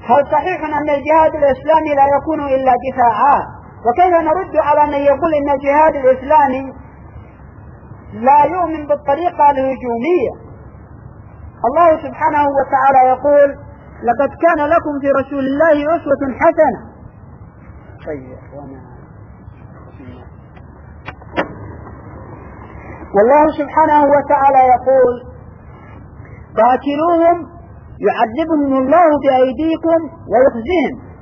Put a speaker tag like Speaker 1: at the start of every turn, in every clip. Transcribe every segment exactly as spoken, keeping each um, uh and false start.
Speaker 1: هل صحيح أن الجهاد الإسلامي لا يكون إلا دفاعا؟ وكيف نرد على من يقول إن الجهاد الإسلامي لا يؤمن بالطريقة الهجومية؟ الله سبحانه وتعالى يقول: لقد كان لكم في رسول الله أسوة حسنة. والله سبحانه وتعالى يقول: قاتلوهم يعذبهم الله بأيديكم ويخزيهم.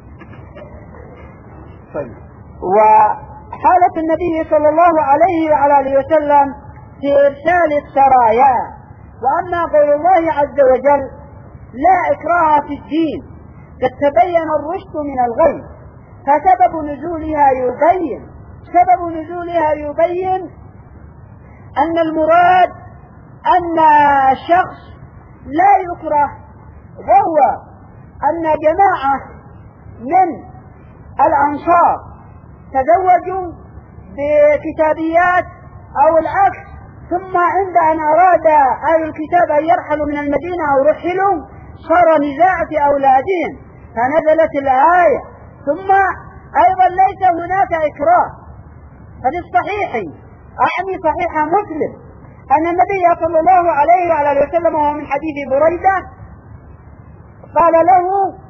Speaker 1: وحالة النبي صلى الله عليه وعلى آله وسلم في إرسال السرايا. وأما قول الله عز وجل: لا إكراه في الدين قد تبين الرشد من الغي، فسبب نزولها يبين سبب نزولها يبين أن المراد أن الشخص لا يكره، وهو أن جماعة من الأنصار تزوجوا بكتابيات أو العكس، ثم عند أن أراد أهل الكتاب أن يرحلوا من المدينة أو رحلوا صار نزاع في أولادهم فنزلت الآية. ثم أيضا ليس هناك إكراه، ففي الصحيح أعني صحيح مسلم أن النبي صلى الله عليه وعلى آله وسلم وهو من حديث بريدة قال له: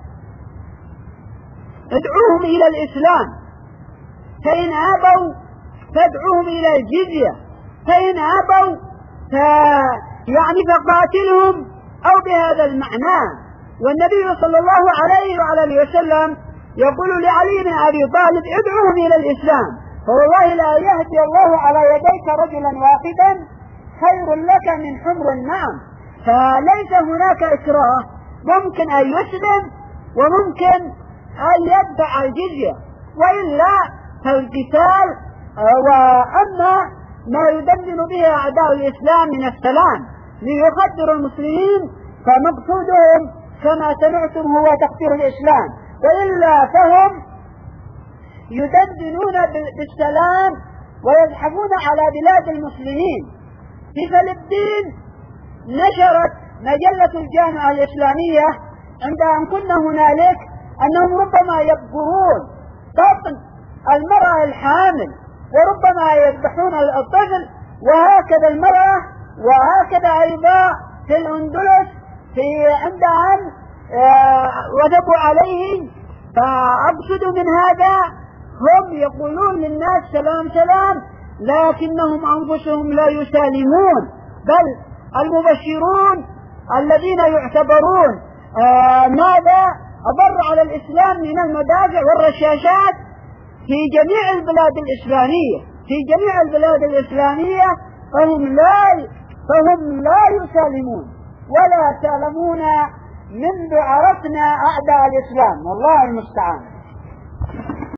Speaker 1: ادعوهم إلى الإسلام، فإن أبوا فادعوهم إلى الجزية، فإن أبوا ف... يعني فقاتلهم، أو بهذا المعنى. والنبي صلى الله عليه وعلى آله وسلم يقول لعلي بن أبي طالب: ادعوهم إلى الإسلام، فوالله لا يهدي الله على يديك رجلا واحدا خير لك من حمر النعم. فليس هناك إكراه، ممكن أن يسلم وممكن أن يدفع الجزية، وإلا فالقتال. وأما ما يدندن به أعداء الإسلام من السلام ليخدروا المسلمين فمقصودهم كما سمعتم هو تخدير الإسلام، وإلا فهم يدندنون بالسلام ويزحفون على بلاد المسلمين. في فلبين نشرت مجلة الجامعة الإسلامية عند أن كنا هنالك أنهم ربما يبقرون بطن المرأة الحامل، وربما يذبحون الطفل، وهكذا المرأة، وهكذا أيضا في الأندلس في عند أن وثبوا عليه. فأقصد من هذا هم يقولون للناس سلام سلام، لكنهم أنفسهم لا يسالمون، بل المبشرون الذين يعتبرون آه ماذا أضر على الإسلام من المدافع والرشاشات في جميع البلاد الإسلامية في جميع البلاد الإسلامية فهم لا فهم لا يسالمون ولا سالمون منذ عرفنا أعداء الإسلام، والله المستعان.